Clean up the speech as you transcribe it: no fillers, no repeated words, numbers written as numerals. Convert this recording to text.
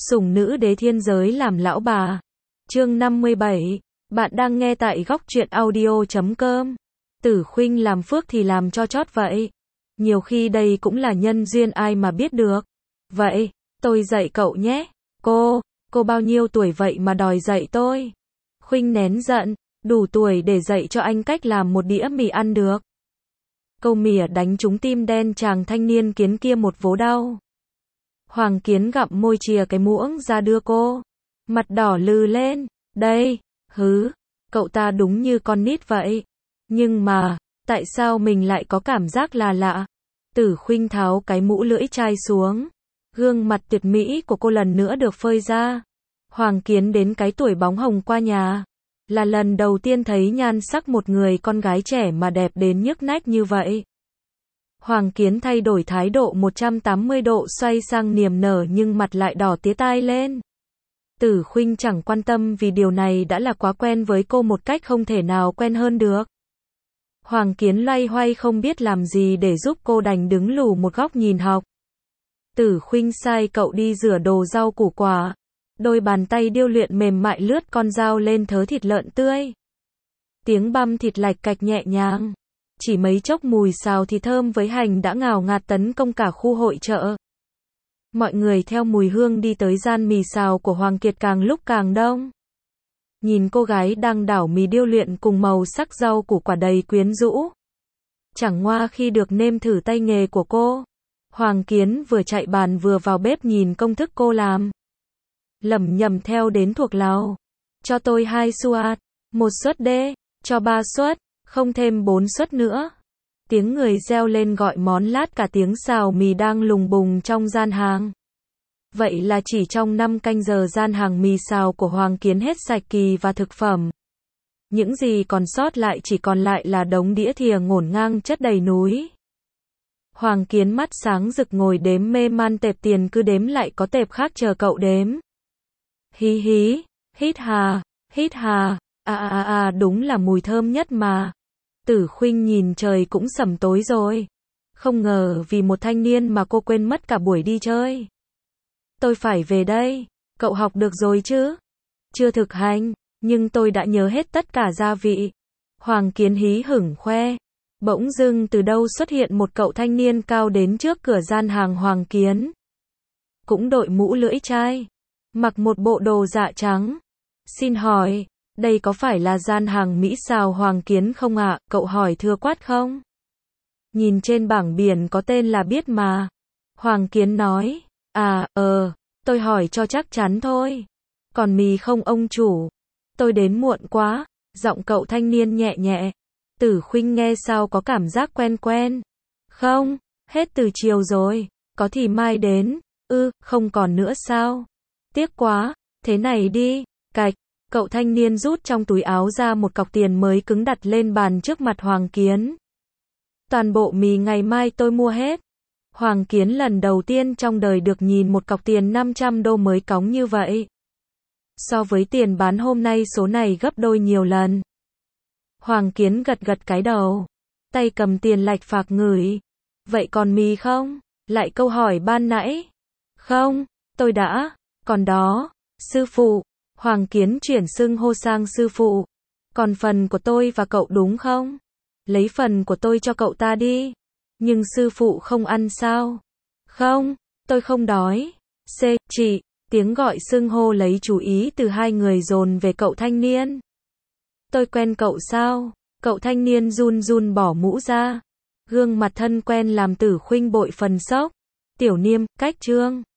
Sủng nữ đế thiên giới làm lão bà. Chương 57. Bạn đang nghe tại góc truyện audio.com. Tử Khuynh làm phước thì làm cho chót vậy. Nhiều khi đây cũng là nhân duyên ai mà biết được. Vậy, tôi dạy cậu nhé. Cô bao nhiêu tuổi vậy mà đòi dạy tôi? Khuynh nén giận, đủ tuổi để dạy cho anh cách làm một đĩa mì ăn được. Câu mỉa đánh trúng tim đen chàng thanh niên kiến kia một vố đau. Hoàng Kiến gặm môi chìa cái muỗng ra đưa cô. Mặt đỏ lừ lên. Đây, cậu ta đúng như con nít vậy. Nhưng mà, tại sao mình lại có cảm giác là lạ? Tử Khuynh tháo cái mũ lưỡi chai xuống. Gương mặt tuyệt mỹ của cô lần nữa được phơi ra. Hoàng Kiến đến cái tuổi bóng hồng qua nhà. Là lần đầu tiên thấy nhan sắc một người con gái trẻ mà đẹp đến nhức nách như vậy. Hoàng Kiến thay đổi thái độ 180 độ xoay sang niềm nở nhưng mặt lại đỏ tía tai lên. Tử Khuynh chẳng quan tâm vì điều này đã là quá quen với cô một cách không thể nào quen hơn được. Hoàng Kiến loay hoay không biết làm gì để giúp cô đành đứng lù một góc nhìn học. Tử Khuynh sai cậu đi rửa đồ rau củ quả. Đôi bàn tay điêu luyện mềm mại lướt con dao lên thớ thịt lợn tươi. Tiếng băm thịt lạch cạch nhẹ nhàng. Chỉ mấy chốc mùi xào thịt thơm với hành đã ngào ngạt tấn công cả khu hội chợ. Mọi người theo mùi hương đi tới gian mì xào của Hoàng Kiệt càng lúc càng đông. Nhìn cô gái đang đảo mì điêu luyện cùng màu sắc rau củ quả đầy quyến rũ. Chẳng ngoa khi được nêm thử tay nghề của cô. Hoàng Kiến vừa chạy bàn vừa vào bếp nhìn công thức cô làm. Lẩm nhẩm theo đến thuộc lào. Cho tôi 2 suất, 1 suất đê, cho 3 suất, không thêm 4 suất nữa. Tiếng người reo lên gọi món lát cả tiếng xào mì đang lùng bùng trong gian hàng. Vậy là chỉ trong 5 canh giờ gian hàng mì xào của Hoàng Kiến hết sạch kỳ và thực phẩm. Những gì còn sót lại chỉ còn lại là đống đĩa thìa ngổn ngang chất đầy núi. Hoàng Kiến mắt sáng rực ngồi đếm mê man tệp tiền cứ đếm lại có tệp khác chờ cậu đếm. Hí hí, hít hà, đúng là mùi thơm nhất mà. Tử Khuynh nhìn trời cũng sẩm tối rồi. Không ngờ vì một thanh niên mà cô quên mất cả buổi đi chơi. Tôi phải về đây, cậu học được rồi chứ? Chưa thực hành, nhưng tôi đã nhớ hết tất cả gia vị. Hoàng Kiến hí hửng khoe. Bỗng dưng từ đâu xuất hiện một cậu thanh niên cao đến trước cửa gian hàng Hoàng Kiến. Cũng đội mũ lưỡi chai, mặc một bộ đồ dạ trắng. Xin hỏi, đây có phải là gian hàng Mỹ xào Hoàng Kiến không ạ? Cậu hỏi thưa quát không? Nhìn trên bảng biển có tên là biết mà. Hoàng Kiến nói, tôi hỏi cho chắc chắn thôi. Còn mì không ông chủ? Tôi đến muộn quá. Giọng cậu thanh niên nhẹ nhẹ. Tử Khuynh nghe sao có cảm giác quen quen. Không, hết từ chiều rồi. Có thì mai đến. Không còn nữa sao? Tiếc quá. Thế này đi. Cạch. Cậu thanh niên rút trong túi áo ra một cọc tiền mới cứng đặt lên bàn trước mặt Hoàng Kiến. Toàn bộ mì ngày mai tôi mua hết. Hoàng Kiến lần đầu tiên trong đời được nhìn một cọc tiền 500 đô mới cóng như vậy. So với tiền bán hôm nay số này gấp đôi nhiều lần. Hoàng Kiến gật gật cái đầu. Tay cầm tiền lạch phạc ngửi. Vậy còn mì không? Lại câu hỏi ban nãy. Không, tôi đã. Còn đó, sư phụ. Hoàng Kiến chuyển xưng hô sang sư phụ. Còn phần của tôi và cậu đúng không? Lấy phần của tôi cho cậu ta đi. Nhưng sư phụ không ăn sao? Không, tôi không đói. Chị, tiếng gọi xưng hô lấy chú ý từ hai người dồn về cậu thanh niên. Tôi quen cậu sao? Cậu thanh niên run run bỏ mũ ra. Gương mặt thân quen làm Tử Khuynh bội phần sốc. Tiểu Niêm, cách Trương.